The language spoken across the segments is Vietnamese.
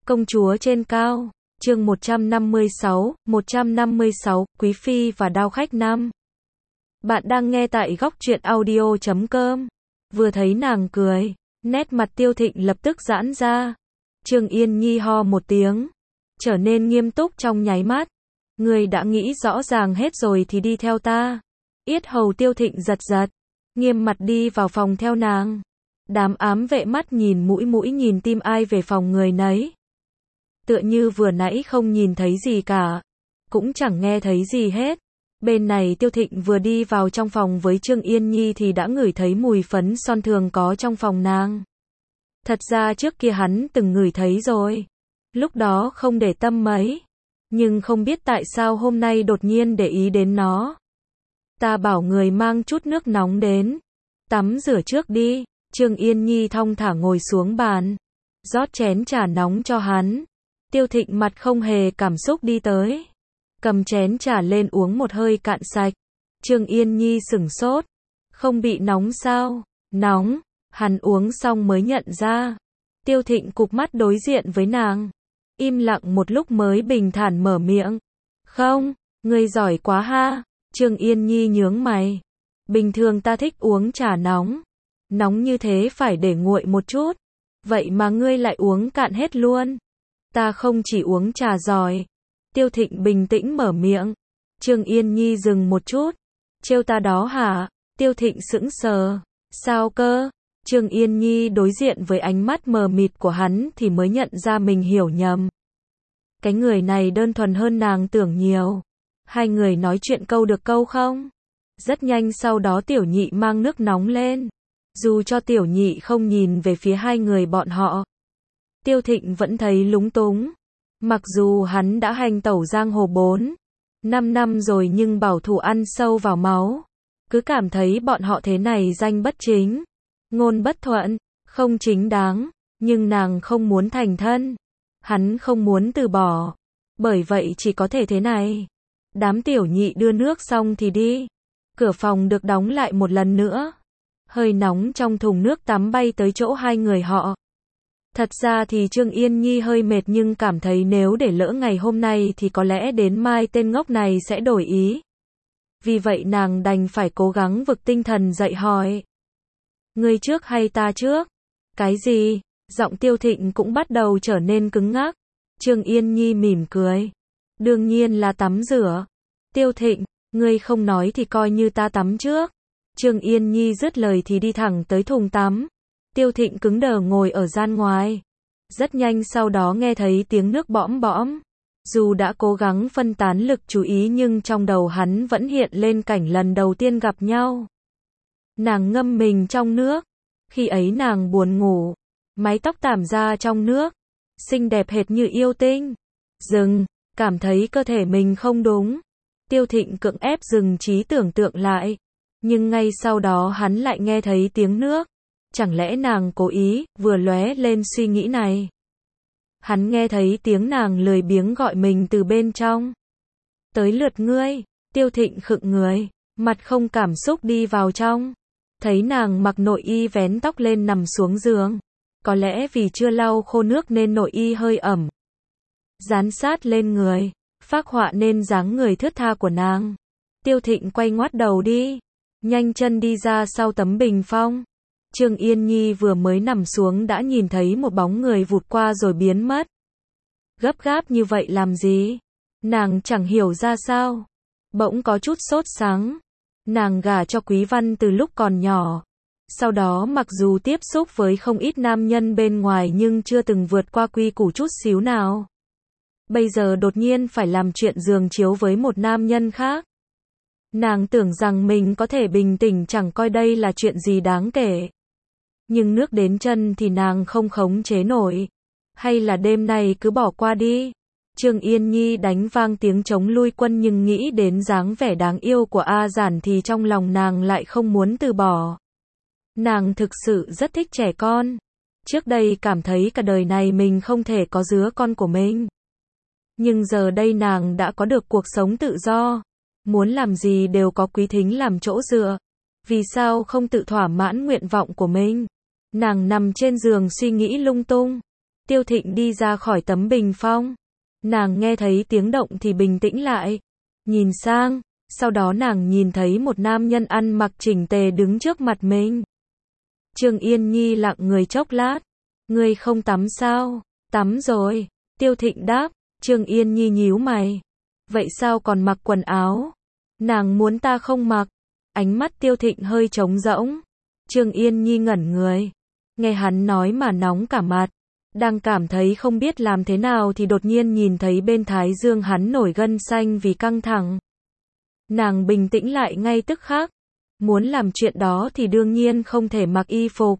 Công chúa trên cao, chương 156, Quý Phi và Đao Khách Nam. Bạn đang nghe tại góc truyện audio.com. Vừa thấy nàng cười, nét mặt Tiêu Thịnh lập tức giãn ra. Trương Yên Nhi ho một tiếng, trở nên nghiêm túc trong nháy mắt. Người đã nghĩ rõ ràng hết rồi thì đi theo ta. Yết hầu Tiêu Thịnh giật giật, nghiêm mặt đi vào phòng theo nàng. Đám ám vệ mắt nhìn mũi nhìn tim ai về phòng người nấy. Tựa như vừa nãy không nhìn thấy gì cả, cũng chẳng nghe thấy gì hết. Bên này Tiêu Thịnh vừa đi vào trong phòng với Trương Yên Nhi thì đã ngửi thấy mùi phấn son thường có trong phòng nàng. Thật ra trước kia hắn từng ngửi thấy rồi, lúc đó không để tâm mấy, nhưng không biết tại sao hôm nay đột nhiên để ý đến nó. Ta bảo người mang chút nước nóng đến, tắm rửa trước đi. Trương Yên Nhi thong thả ngồi xuống bàn, rót chén trà nóng cho hắn. Tiêu Thịnh mặt không hề cảm xúc đi tới, cầm chén trà lên uống một hơi cạn sạch. Trương Yên Nhi sửng sốt, không bị nóng sao? Nóng. Hắn uống xong mới nhận ra. Tiêu Thịnh cụp mắt đối diện với nàng, im lặng một lúc mới bình thản mở miệng. Không, ngươi giỏi quá ha. Trương Yên Nhi nhướng mày. Bình thường ta thích uống trà nóng, nóng như thế phải để nguội một chút, vậy mà ngươi lại uống cạn hết luôn. Ta không chỉ uống trà giỏi. Tiêu Thịnh bình tĩnh mở miệng. Trương Yên Nhi dừng một chút. Trêu ta đó hả? Tiêu Thịnh sững sờ. Sao cơ? Trương Yên Nhi đối diện với ánh mắt mờ mịt của hắn thì mới nhận ra mình hiểu nhầm. Cái người này đơn thuần hơn nàng tưởng nhiều. Hai người nói chuyện câu được câu không? Rất nhanh sau đó Tiểu Nhị mang nước nóng lên. Dù cho Tiểu Nhị không nhìn về phía hai người bọn họ, Tiêu Thịnh vẫn thấy lúng túng. Mặc dù hắn đã hành tẩu giang hồ 4-5 năm rồi nhưng bảo thủ ăn sâu vào máu. Cứ cảm thấy bọn họ thế này danh bất chính, ngôn bất thuận, không chính đáng. Nhưng nàng không muốn thành thân, hắn không muốn từ bỏ, bởi vậy chỉ có thể thế này. Đám Tiểu Nhị đưa nước xong thì đi. Cửa phòng được đóng lại một lần nữa. Hơi nóng trong thùng nước tắm bay tới chỗ hai người họ. Thật ra thì Trương Yên Nhi hơi mệt nhưng cảm thấy nếu để lỡ ngày hôm nay thì có lẽ đến mai tên ngốc này sẽ đổi ý. Vì vậy nàng đành phải cố gắng vực tinh thần dậy hỏi. Ngươi trước hay ta trước? Cái gì? Giọng Tiêu Thịnh cũng bắt đầu trở nên cứng ngắc. Trương Yên Nhi mỉm cười. Đương nhiên là tắm rửa. Tiêu Thịnh, ngươi không nói thì coi như ta tắm trước. Trương Yên Nhi dứt lời thì đi thẳng tới thùng tắm. Tiêu Thịnh cứng đờ ngồi ở gian ngoài. Rất nhanh sau đó nghe thấy tiếng nước bõm bõm. Dù đã cố gắng phân tán lực chú ý nhưng trong đầu hắn vẫn hiện lên cảnh lần đầu tiên gặp nhau. Nàng ngâm mình trong nước. Khi ấy nàng buồn ngủ, mái tóc tản ra trong nước, xinh đẹp hệt như yêu tinh. Dừng, cảm thấy cơ thể mình không đúng. Tiêu Thịnh cưỡng ép dừng trí tưởng tượng lại. Nhưng ngay sau đó hắn lại nghe thấy tiếng nước. Chẳng lẽ nàng cố ý? Vừa lóe lên suy nghĩ này, hắn nghe thấy tiếng nàng lười biếng gọi mình từ bên trong. Tới lượt ngươi. Tiêu Thịnh khựng người, mặt không cảm xúc đi vào trong. Thấy nàng mặc nội y vén tóc lên nằm xuống giường. Có lẽ vì chưa lau khô nước nên nội y hơi ẩm, dán sát lên người, phác họa nên dáng người thướt tha của nàng. Tiêu Thịnh quay ngoắt đầu đi, nhanh chân đi ra sau tấm bình phong. Trương Yên Nhi vừa mới nằm xuống đã nhìn thấy một bóng người vụt qua rồi biến mất. Gấp gáp như vậy làm gì? Nàng chẳng hiểu ra sao. Bỗng có chút sốt sắng. Nàng gả cho Quý Văn từ lúc còn nhỏ. Sau đó mặc dù tiếp xúc với không ít nam nhân bên ngoài nhưng chưa từng vượt qua quy củ chút xíu nào. Bây giờ đột nhiên phải làm chuyện giường chiếu với một nam nhân khác. Nàng tưởng rằng mình có thể bình tĩnh chẳng coi đây là chuyện gì đáng kể. Nhưng nước đến chân thì nàng không khống chế nổi. Hay là đêm nay cứ bỏ qua đi. Trương Yên Nhi đánh vang tiếng chống lui quân nhưng nghĩ đến dáng vẻ đáng yêu của A Giản thì trong lòng nàng lại không muốn từ bỏ. Nàng thực sự rất thích trẻ con. Trước đây cảm thấy cả đời này mình không thể có đứa con của mình. Nhưng giờ đây nàng đã có được cuộc sống tự do. Muốn làm gì đều có Quý Thính làm chỗ dựa. Vì sao không tự thỏa mãn nguyện vọng của mình? Nàng nằm trên giường suy nghĩ lung tung. Tiêu Thịnh đi ra khỏi tấm bình phong. Nàng nghe thấy tiếng động thì bình tĩnh lại. Nhìn sang, sau đó nàng nhìn thấy một nam nhân ăn mặc chỉnh tề đứng trước mặt mình. Trương Yên Nhi lặng người chốc lát. Ngươi không tắm sao? Tắm rồi. Tiêu Thịnh đáp. Trương Yên Nhi nhíu mày. Vậy sao còn mặc quần áo? Nàng muốn ta không mặc. Ánh mắt Tiêu Thịnh hơi trống rỗng. Trương Yên Nhi ngẩn người. Nghe hắn nói mà nóng cả mặt. Đang cảm thấy không biết làm thế nào thì đột nhiên nhìn thấy bên thái dương hắn nổi gân xanh vì căng thẳng. Nàng bình tĩnh lại ngay tức khắc. Muốn làm chuyện đó thì đương nhiên không thể mặc y phục.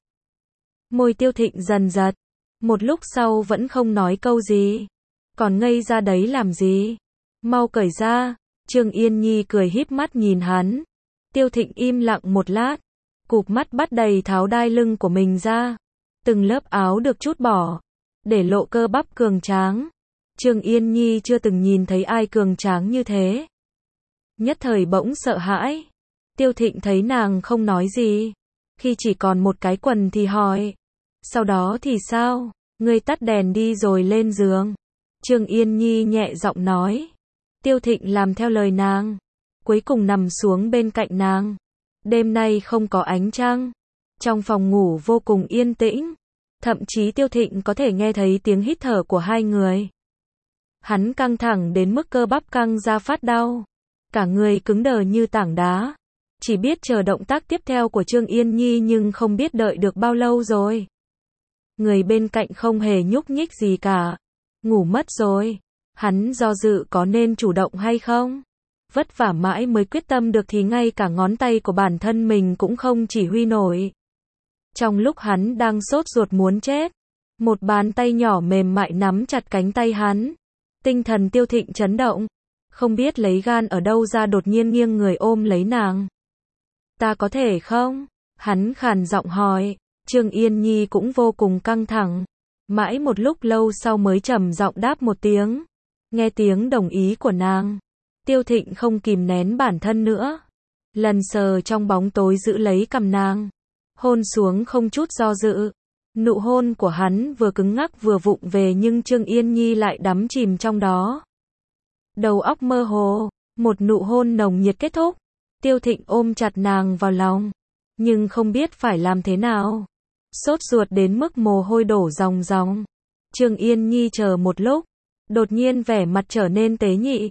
Môi Tiêu Thịnh dần giật. Một lúc sau vẫn không nói câu gì. Còn ngây ra đấy làm gì? Mau cởi ra. Trương Yên Nhi cười híp mắt nhìn hắn. Tiêu Thịnh im lặng một lát. Cụp mắt bắt đầy tháo đai lưng của mình ra. Từng lớp áo được trút bỏ. Để lộ cơ bắp cường tráng. Trương Yên Nhi chưa từng nhìn thấy ai cường tráng như thế. Nhất thời bỗng sợ hãi. Tiêu Thịnh thấy nàng không nói gì. Khi chỉ còn một cái quần thì hỏi. Sau đó thì sao? Ngươi tắt đèn đi rồi lên giường. Trương Yên Nhi nhẹ giọng nói. Tiêu Thịnh làm theo lời nàng. Cuối cùng nằm xuống bên cạnh nàng. Đêm nay không có ánh trăng. Trong phòng ngủ vô cùng yên tĩnh. Thậm chí Tiêu Thịnh có thể nghe thấy tiếng hít thở của hai người. Hắn căng thẳng đến mức cơ bắp căng ra phát đau. Cả người cứng đờ như tảng đá. Chỉ biết chờ động tác tiếp theo của Trương Yên Nhi nhưng không biết đợi được bao lâu rồi. Người bên cạnh không hề nhúc nhích gì cả. Ngủ mất rồi. Hắn do dự có nên chủ động hay không? Vất vả mãi mới quyết tâm được thì ngay cả ngón tay của bản thân mình cũng không chỉ huy nổi. Trong lúc hắn đang sốt ruột muốn chết, một bàn tay nhỏ mềm mại nắm chặt cánh tay hắn. Tinh thần Tiêu Thịnh chấn động. Không biết lấy gan ở đâu ra đột nhiên nghiêng người ôm lấy nàng. Ta có thể không? Hắn khàn giọng hỏi. Trương Yên Nhi cũng vô cùng căng thẳng. Mãi một lúc lâu sau mới trầm giọng đáp một tiếng. Nghe tiếng đồng ý của nàng. Tiêu Thịnh không kìm nén bản thân nữa. Lần sờ trong bóng tối giữ lấy cằm nàng. Hôn xuống không chút do dự. Nụ hôn của hắn vừa cứng ngắc vừa vụng về nhưng Trương Yên Nhi lại đắm chìm trong đó. Đầu óc mơ hồ. Một nụ hôn nồng nhiệt kết thúc. Tiêu Thịnh ôm chặt nàng vào lòng. Nhưng không biết phải làm thế nào. Sốt ruột đến mức mồ hôi đổ ròng ròng. Trương Yên Nhi chờ một lúc. Đột nhiên vẻ mặt trở nên tế nhị.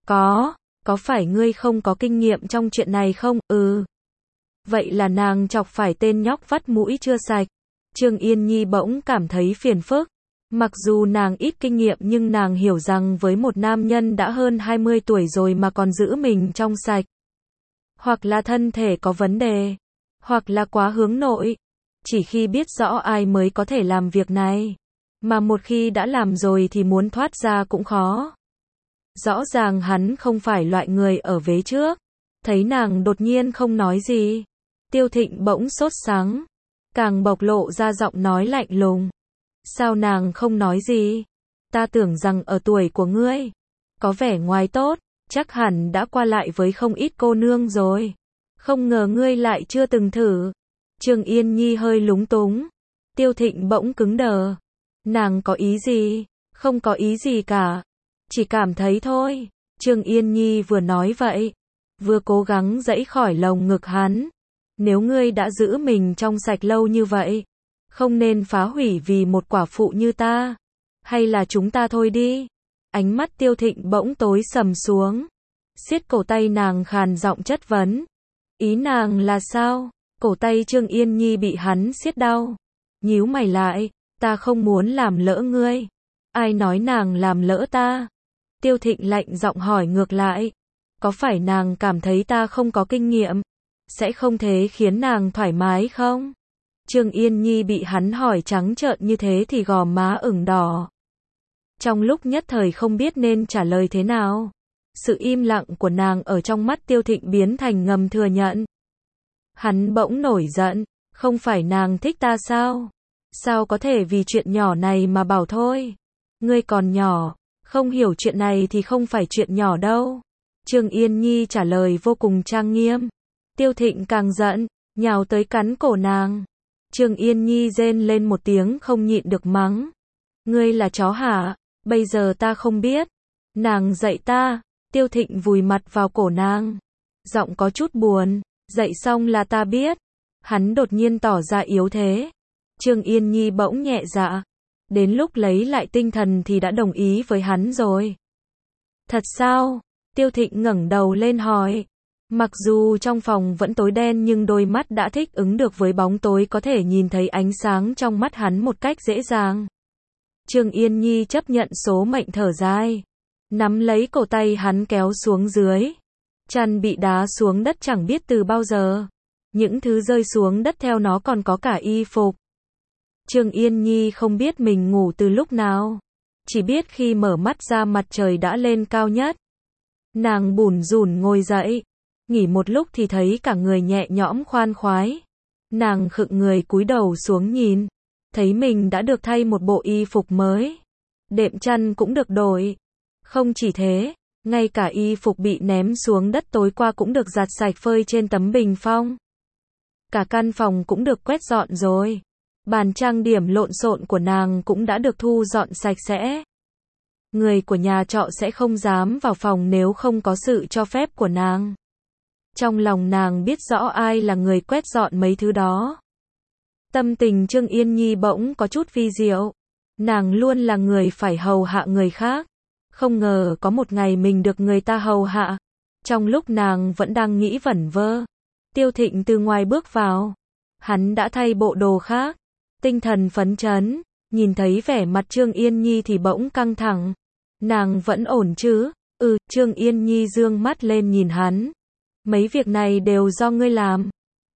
Có phải ngươi không có kinh nghiệm trong chuyện này không? Ừ. Vậy là nàng chọc phải tên nhóc vắt mũi chưa sạch. Trương Yên Nhi bỗng cảm thấy phiền phức. Mặc dù nàng ít kinh nghiệm nhưng nàng hiểu rằng với một nam nhân đã hơn 20 tuổi rồi mà còn giữ mình trong sạch. Hoặc là thân thể có vấn đề. Hoặc là quá hướng nội. Chỉ khi biết rõ ai mới có thể làm việc này. Mà một khi đã làm rồi thì muốn thoát ra cũng khó. Rõ ràng hắn không phải loại người ở vế trước. Thấy nàng đột nhiên không nói gì. Tiêu Thịnh bỗng sốt sắng. Càng bộc lộ ra giọng nói lạnh lùng. Sao nàng không nói gì? Ta tưởng rằng ở tuổi của ngươi. Có vẻ ngoài tốt. Chắc hẳn đã qua lại với không ít cô nương rồi. Không ngờ ngươi lại chưa từng thử. Trương Yên Nhi hơi lúng túng. Tiêu Thịnh bỗng cứng đờ. Nàng có ý gì? Không có ý gì cả. Chỉ cảm thấy thôi. Trương Yên Nhi vừa nói vậy. Vừa cố gắng giãy khỏi lồng ngực hắn. Nếu ngươi đã giữ mình trong sạch lâu như vậy. Không nên phá hủy vì một quả phụ như ta. Hay là chúng ta thôi đi. Ánh mắt Tiêu Thịnh bỗng tối sầm xuống. Siết cổ tay nàng khàn giọng chất vấn. Ý nàng là sao? Cổ tay Trương Yên Nhi bị hắn siết đau. Nhíu mày lại. Ta không muốn làm lỡ ngươi. Ai nói nàng làm lỡ ta? Tiêu Thịnh lạnh giọng hỏi ngược lại. Có phải nàng cảm thấy ta không có kinh nghiệm? Sẽ không thế khiến nàng thoải mái không? Trương Yên Nhi bị hắn hỏi trắng trợn như thế thì gò má ửng đỏ. Trong lúc nhất thời không biết nên trả lời thế nào. Sự im lặng của nàng ở trong mắt Tiêu Thịnh biến thành ngầm thừa nhận. Hắn bỗng nổi giận. Không phải nàng thích ta sao? Sao có thể vì chuyện nhỏ này mà bảo thôi? Ngươi còn nhỏ. Không hiểu chuyện này thì không phải chuyện nhỏ đâu. Trương Yên Nhi trả lời vô cùng trang nghiêm. Tiêu Thịnh càng giận. Nhào tới cắn cổ nàng. Trương Yên Nhi rên lên một tiếng không nhịn được mắng. Ngươi là chó hả? Bây giờ ta không biết. Nàng dạy ta. Tiêu Thịnh vùi mặt vào cổ nàng. Giọng có chút buồn. Dạy xong là ta biết. Hắn đột nhiên tỏ ra yếu thế. Trương Yên Nhi bỗng nhẹ dạ. Đến lúc lấy lại tinh thần thì đã đồng ý với hắn rồi. Thật sao? Tiêu Thịnh ngẩng đầu lên hỏi. Mặc dù trong phòng vẫn tối đen nhưng đôi mắt đã thích ứng được với bóng tối, có thể nhìn thấy ánh sáng trong mắt hắn một cách dễ dàng. Trương Yên Nhi chấp nhận số mệnh, thở dài. Nắm lấy cổ tay hắn kéo xuống dưới. Chăn bị đá xuống đất chẳng biết từ bao giờ. Những thứ rơi xuống đất theo nó còn có cả y phục. Trương Yên Nhi không biết mình ngủ từ lúc nào. Chỉ biết khi mở mắt ra mặt trời đã lên cao nhất. Nàng bủn rủn ngồi dậy. Nghỉ một lúc thì thấy cả người nhẹ nhõm khoan khoái. Nàng khựng người cúi đầu xuống nhìn. Thấy mình đã được thay một bộ y phục mới. Đệm chăn cũng được đổi. Không chỉ thế, ngay cả y phục bị ném xuống đất tối qua cũng được giặt sạch phơi trên tấm bình phong. Cả căn phòng cũng được quét dọn rồi. Bàn trang điểm lộn xộn của nàng cũng đã được thu dọn sạch sẽ. Người của nhà trọ sẽ không dám vào phòng nếu không có sự cho phép của nàng. Trong lòng nàng biết rõ ai là người quét dọn mấy thứ đó. Tâm tình Trương Yên Nhi bỗng có chút vi diệu. Nàng luôn là người phải hầu hạ người khác. Không ngờ có một ngày mình được người ta hầu hạ. Trong lúc nàng vẫn đang nghĩ vẩn vơ, Tiêu Thịnh từ ngoài bước vào. Hắn đã thay bộ đồ khác. Tinh thần phấn chấn. Nhìn thấy vẻ mặt Trương Yên Nhi thì bỗng căng thẳng. Nàng vẫn ổn chứ? Trương Yên Nhi dương mắt lên nhìn hắn. Mấy việc này đều do ngươi làm.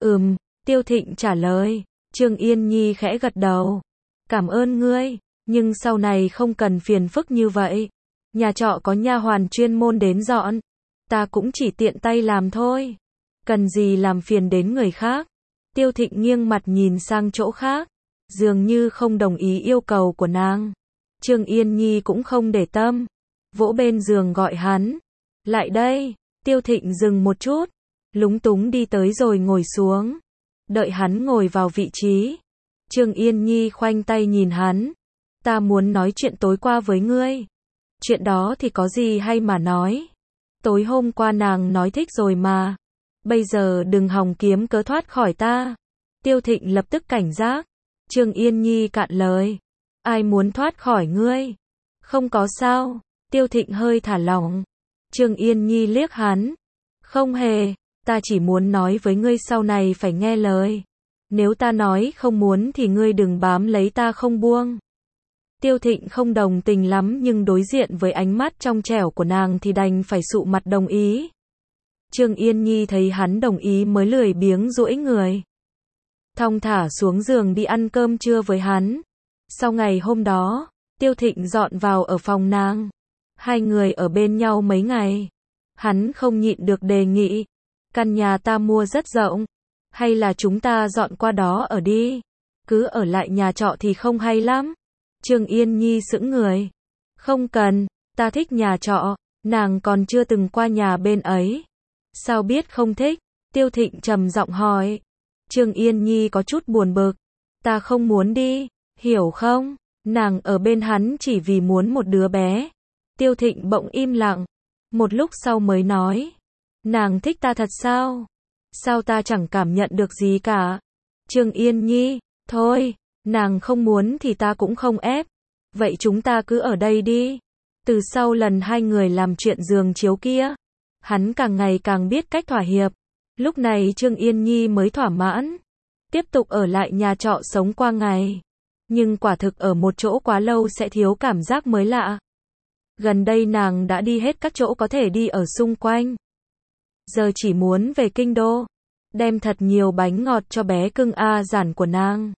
Tiêu Thịnh trả lời. Trương Yên Nhi khẽ gật đầu. Cảm ơn ngươi, nhưng sau này không cần phiền phức như vậy. Nhà trọ có nha hoàn chuyên môn đến dọn. Ta cũng chỉ tiện tay làm thôi. Cần gì làm phiền đến người khác. Tiêu Thịnh nghiêng mặt nhìn sang chỗ khác. Dường như không đồng ý yêu cầu của nàng. Trương Yên Nhi cũng không để tâm. Vỗ bên giường gọi hắn. Lại đây. Tiêu Thịnh dừng một chút. Lúng túng đi tới rồi ngồi xuống. Đợi hắn ngồi vào vị trí. Trương Yên Nhi khoanh tay nhìn hắn. Ta muốn nói chuyện tối qua với ngươi. Chuyện đó thì có gì hay mà nói. Tối hôm qua nàng nói thích rồi mà. Bây giờ đừng hòng kiếm cớ thoát khỏi ta. Tiêu Thịnh lập tức cảnh giác. Trương Yên Nhi cạn lời. Ai muốn thoát khỏi ngươi? Không có sao. Tiêu Thịnh hơi thả lỏng. Trương Yên Nhi liếc hắn. Không hề. Ta chỉ muốn nói với ngươi sau này phải nghe lời. Nếu ta nói không muốn thì ngươi đừng bám lấy ta không buông. Tiêu Thịnh không đồng tình lắm nhưng đối diện với ánh mắt trong trẻo của nàng thì đành phải sụ mặt đồng ý. Trương Yên Nhi thấy hắn đồng ý mới lười biếng duỗi người. Thong thả xuống giường đi ăn cơm trưa với hắn. Sau ngày hôm đó, Tiêu Thịnh dọn vào ở phòng nàng. Hai người ở bên nhau mấy ngày. Hắn không nhịn được đề nghị. Căn nhà ta mua rất rộng. Hay là chúng ta dọn qua đó ở đi. Cứ ở lại nhà trọ thì không hay lắm. Trương Yên Nhi sững người. Không cần, ta thích nhà trọ. Nàng còn chưa từng qua nhà bên ấy. Sao biết không thích? Tiêu Thịnh trầm giọng hỏi. Trương Yên Nhi có chút buồn bực. Ta không muốn đi, hiểu không? Nàng ở bên hắn chỉ vì muốn một đứa bé. Tiêu Thịnh bỗng im lặng. Một lúc sau mới nói. Nàng thích ta thật sao? Sao ta chẳng cảm nhận được gì cả? Trương Yên Nhi, thôi, nàng không muốn thì ta cũng không ép. Vậy chúng ta cứ ở đây đi. Từ sau lần hai người làm chuyện giường chiếu kia, hắn càng ngày càng biết cách thỏa hiệp. Lúc này Trương Yên Nhi mới thỏa mãn. Tiếp tục ở lại nhà trọ sống qua ngày. Nhưng quả thực ở một chỗ quá lâu sẽ thiếu cảm giác mới lạ. Gần đây nàng đã đi hết các chỗ có thể đi ở xung quanh. Giờ chỉ muốn về kinh đô. Đem thật nhiều bánh ngọt cho bé cưng A Giản của nàng.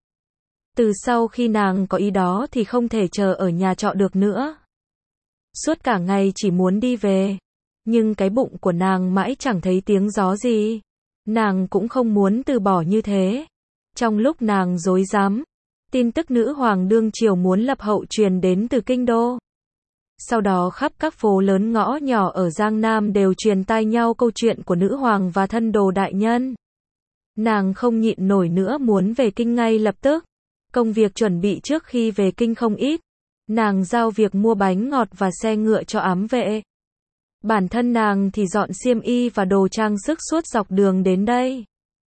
Từ sau khi nàng có ý đó thì không thể chờ ở nhà trọ được nữa. Suốt cả ngày chỉ muốn đi về. Nhưng cái bụng của nàng mãi chẳng thấy tiếng gió gì. Nàng cũng không muốn từ bỏ như thế. Trong lúc nàng rối rắm, tin tức nữ hoàng đương triều muốn lập hậu truyền đến từ kinh đô. Sau đó khắp các phố lớn ngõ nhỏ ở Giang Nam đều truyền tai nhau câu chuyện của nữ hoàng và thân đồ đại nhân. Nàng không nhịn nổi nữa muốn về kinh ngay lập tức. Công việc chuẩn bị trước khi về kinh không ít. Nàng giao việc mua bánh ngọt và xe ngựa cho ám vệ. Bản thân nàng thì dọn xiêm y và đồ trang sức suốt dọc đường đến đây.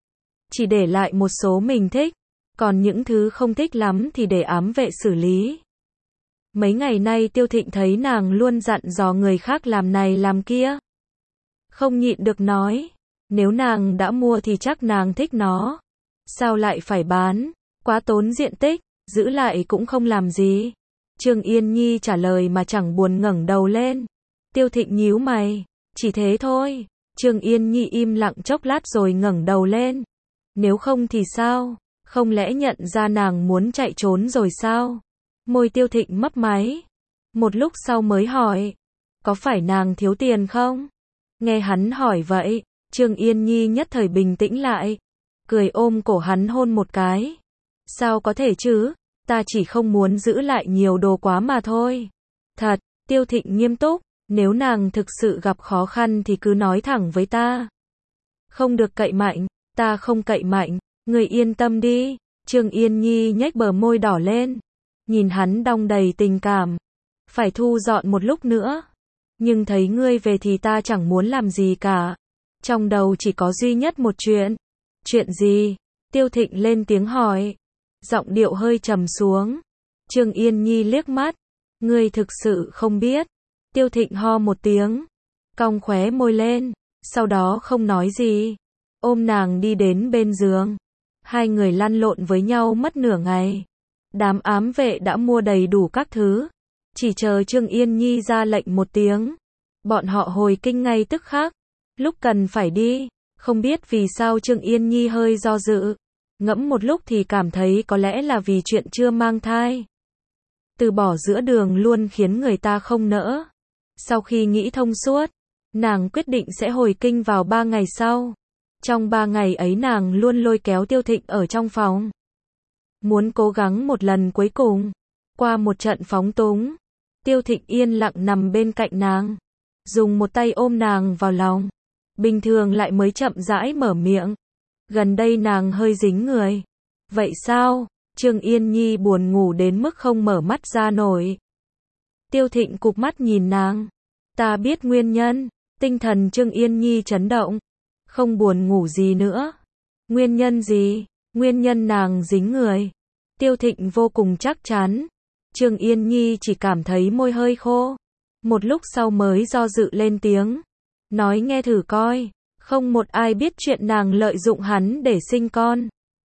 Chỉ để lại một số mình thích, còn những thứ không thích lắm thì để ám vệ xử lý. Mấy ngày nay Tiêu Thịnh thấy nàng luôn dặn dò người khác làm này làm kia. Không nhịn được nói, nếu nàng đã mua thì chắc nàng thích nó. Sao lại phải bán, quá tốn diện tích, giữ lại cũng không làm gì. Trương Yên Nhi trả lời mà chẳng buồn ngẩng đầu lên. Tiêu Thịnh nhíu mày, chỉ thế thôi. Trương Yên Nhi im lặng chốc lát rồi ngẩng đầu lên. Nếu không thì sao, không lẽ nhận ra nàng muốn chạy trốn rồi sao? Môi Tiêu Thịnh mấp máy. Một lúc sau mới hỏi, có phải nàng thiếu tiền không? Nghe hắn hỏi vậy, Trương Yên Nhi nhất thời bình tĩnh lại, cười ôm cổ hắn hôn một cái. Sao có thể chứ, ta chỉ không muốn giữ lại nhiều đồ quá mà thôi. Thật, Tiêu Thịnh nghiêm túc, nếu nàng thực sự gặp khó khăn thì cứ nói thẳng với ta. Không được cậy mạnh, ta không cậy mạnh, người yên tâm đi. Trương Yên Nhi nhếch bờ môi đỏ lên, nhìn hắn đong đầy tình cảm. Phải thu dọn một lúc nữa, nhưng thấy ngươi về thì ta chẳng muốn làm gì cả. Trong đầu chỉ có duy nhất một chuyện. Chuyện gì? Tiêu Thịnh lên tiếng hỏi, giọng điệu hơi trầm xuống. Trương Yên Nhi liếc mắt, ngươi thực sự không biết. Tiêu Thịnh ho một tiếng, cong khóe môi lên, sau đó không nói gì, ôm nàng đi đến bên giường. Hai người lăn lộn với nhau mất nửa ngày. Đám ám vệ đã mua đầy đủ các thứ, chỉ chờ Trương Yên Nhi ra lệnh một tiếng, bọn họ hồi kinh ngay tức khắc. Lúc cần phải đi, không biết vì sao Trương Yên Nhi hơi do dự, ngẫm một lúc thì cảm thấy có lẽ là vì chuyện chưa mang thai. Từ bỏ giữa đường luôn khiến người ta không nỡ. Sau khi nghĩ thông suốt, nàng quyết định sẽ hồi kinh vào 3 ngày sau. Trong 3 ngày ấy nàng luôn lôi kéo Tiêu Thịnh ở trong phòng. Muốn cố gắng một lần cuối cùng. Qua một trận phóng túng, Tiêu Thịnh yên lặng nằm bên cạnh nàng, dùng một tay ôm nàng vào lòng. Bình thường lại mới chậm rãi mở miệng. Gần đây nàng hơi dính người. Vậy sao? Trương Yên Nhi buồn ngủ đến mức không mở mắt ra nổi. Tiêu Thịnh cụp mắt nhìn nàng. Ta biết nguyên nhân. Tinh thần Trương Yên Nhi chấn động. Không buồn ngủ gì nữa. Nguyên nhân gì? Nguyên nhân nàng dính người. Tiêu Thịnh vô cùng chắc chắn. Trương Yên Nhi chỉ cảm thấy môi hơi khô. Một lúc sau mới do dự lên tiếng. Nói nghe thử coi. Không một ai biết chuyện nàng lợi dụng hắn để sinh con.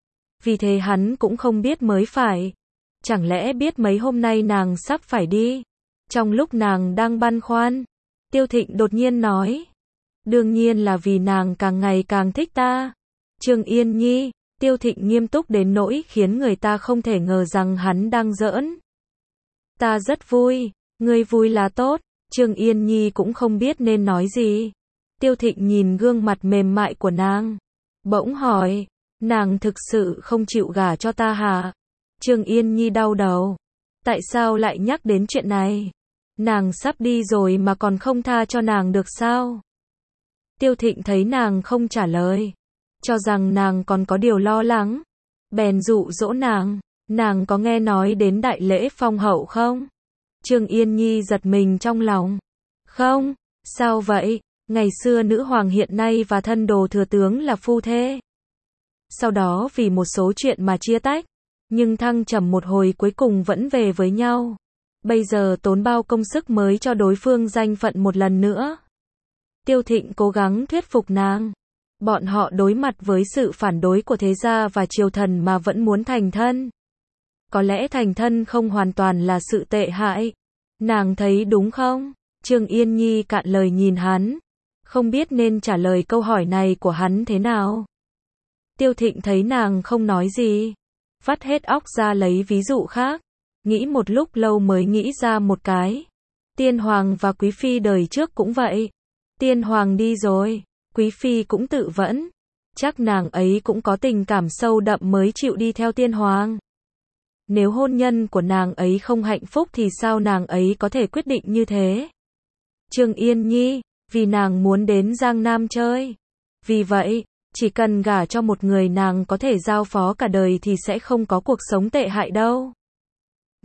Vì thế hắn cũng không biết mới phải. Chẳng lẽ biết mấy hôm nay nàng sắp phải đi? Trong lúc nàng đang băn khoăn, Tiêu Thịnh đột nhiên nói. Đương nhiên là vì nàng càng ngày càng thích ta. Trương Yên Nhi, Tiêu Thịnh nghiêm túc đến nỗi khiến người ta không thể ngờ rằng hắn đang giỡn. Ta rất vui, ngươi vui là tốt. Trương Yên Nhi cũng không biết nên nói gì. Tiêu Thịnh nhìn gương mặt mềm mại của nàng, bỗng hỏi, nàng thực sự không chịu gả cho ta hả? Trương Yên Nhi đau đầu. Tại sao lại nhắc đến chuyện này? Nàng sắp đi rồi mà còn không tha cho nàng được sao? Tiêu Thịnh thấy nàng không trả lời, cho rằng nàng còn có điều lo lắng, bèn dụ dỗ nàng có nghe nói đến đại lễ phong hậu không? Trương Yên Nhi giật mình trong lòng. Không, sao vậy? Ngày xưa nữ hoàng hiện nay và thân đồ thừa tướng là phu thê. Sau đó vì một số chuyện mà chia tách, nhưng thăng trầm một hồi cuối cùng vẫn về với nhau. Bây giờ tốn bao công sức mới cho đối phương danh phận một lần nữa. Tiêu Thịnh cố gắng thuyết phục nàng. Bọn họ đối mặt với sự phản đối của thế gia và triều thần mà vẫn muốn thành thân. Có lẽ thành thân không hoàn toàn là sự tệ hại. Nàng thấy đúng không? Trương Yên Nhi cạn lời nhìn hắn, không biết nên trả lời câu hỏi này của hắn thế nào. Tiêu Thịnh thấy nàng không nói gì, vắt hết óc ra lấy ví dụ khác, nghĩ một lúc lâu mới nghĩ ra một cái. Tiên hoàng và quý phi đời trước cũng vậy. Tiên hoàng đi rồi, quý phi cũng tự vẫn. Chắc nàng ấy cũng có tình cảm sâu đậm mới chịu đi theo tiên hoàng. Nếu hôn nhân của nàng ấy không hạnh phúc thì sao nàng ấy có thể quyết định như thế? Trương Yên Nhi, vì nàng muốn đến Giang Nam chơi. Vì vậy, chỉ cần gả cho một người nàng có thể giao phó cả đời thì sẽ không có cuộc sống tệ hại đâu.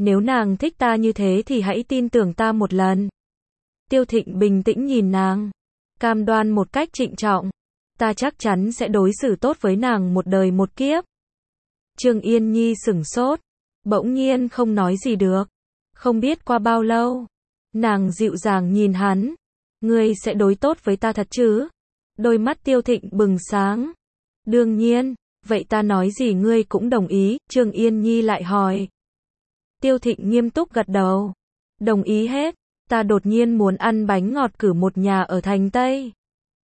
Nếu nàng thích ta như thế thì hãy tin tưởng ta một lần. Tiêu Thịnh bình tĩnh nhìn nàng, cam đoan một cách trịnh trọng. Ta chắc chắn sẽ đối xử tốt với nàng một đời một kiếp. Trương Yên Nhi sửng sốt, bỗng nhiên không nói gì được. Không biết qua bao lâu, nàng dịu dàng nhìn hắn. Ngươi sẽ đối tốt với ta thật chứ? Đôi mắt Tiêu Thịnh bừng sáng. Đương nhiên, vậy ta nói gì ngươi cũng đồng ý, Trương Yên Nhi lại hỏi. Tiêu Thịnh nghiêm túc gật đầu. Đồng ý hết, ta đột nhiên muốn ăn bánh ngọt cử một nhà ở thành Tây.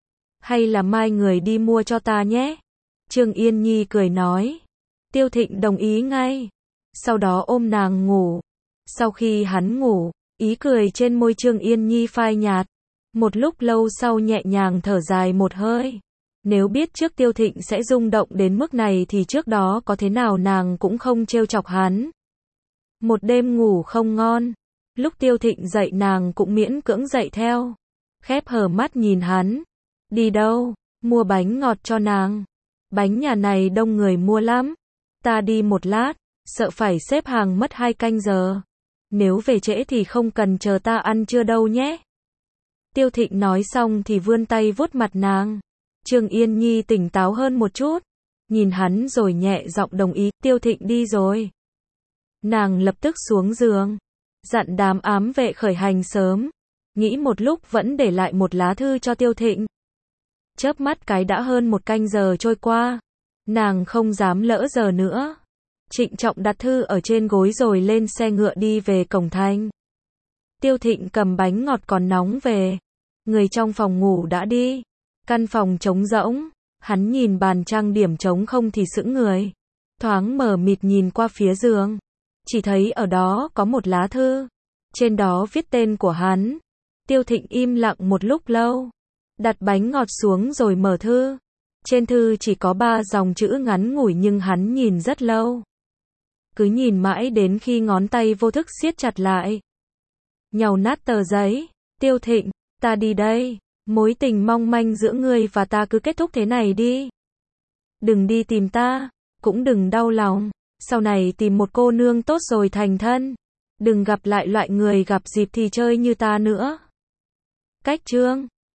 Hay là mai người đi mua cho ta nhé? Trương Yên Nhi cười nói. Tiêu Thịnh đồng ý ngay. Sau đó ôm nàng ngủ. Sau khi hắn ngủ, ý cười trên môi Trương Yên Nhi phai nhạt. Một lúc lâu sau nhẹ nhàng thở dài một hơi. Nếu biết trước Tiêu Thịnh sẽ rung động đến mức này thì trước đó có thế nào nàng cũng không trêu chọc hắn. Một đêm ngủ không ngon. Lúc Tiêu Thịnh dậy nàng cũng miễn cưỡng dậy theo. Khép hờ mắt nhìn hắn. Đi đâu? Mua bánh ngọt cho nàng. Bánh nhà này đông người mua lắm. Ta đi một lát, sợ phải xếp hàng mất 2 canh giờ. Nếu về trễ thì không cần chờ ta ăn trưa đâu nhé. Tiêu Thịnh nói xong thì vươn tay vuốt mặt nàng. Trương Yên Nhi tỉnh táo hơn một chút. Nhìn hắn rồi nhẹ giọng đồng ý, Tiêu Thịnh đi rồi. Nàng lập tức xuống giường. Dặn đám ám vệ khởi hành sớm. Nghĩ một lúc vẫn để lại một lá thư cho Tiêu Thịnh. Chớp mắt cái đã hơn 1 canh giờ trôi qua. Nàng không dám lỡ giờ nữa. Trịnh trọng đặt thư ở trên gối rồi lên xe ngựa đi về cổng thành. Tiêu Thịnh cầm bánh ngọt còn nóng về. Người trong phòng ngủ đã đi. Căn phòng trống rỗng. Hắn nhìn bàn trang điểm trống không thì sững người. Thoáng mờ mịt nhìn qua phía giường. Chỉ thấy ở đó có một lá thư. Trên đó viết tên của hắn. Tiêu Thịnh im lặng một lúc lâu. Đặt bánh ngọt xuống rồi mở thư. Trên thư chỉ có 3 dòng chữ ngắn ngủi nhưng hắn nhìn rất lâu. Cứ nhìn mãi đến khi ngón tay vô thức siết chặt lại. Nhàu nát tờ giấy. Tiêu Thịnh, ta đi đây. Mối tình mong manh giữa ngươi và ta cứ kết thúc thế này đi. Đừng đi tìm ta. Cũng đừng đau lòng. Sau này tìm một cô nương tốt rồi thành thân. Đừng gặp lại loại người gặp dịp thì chơi như ta nữa. Cách chương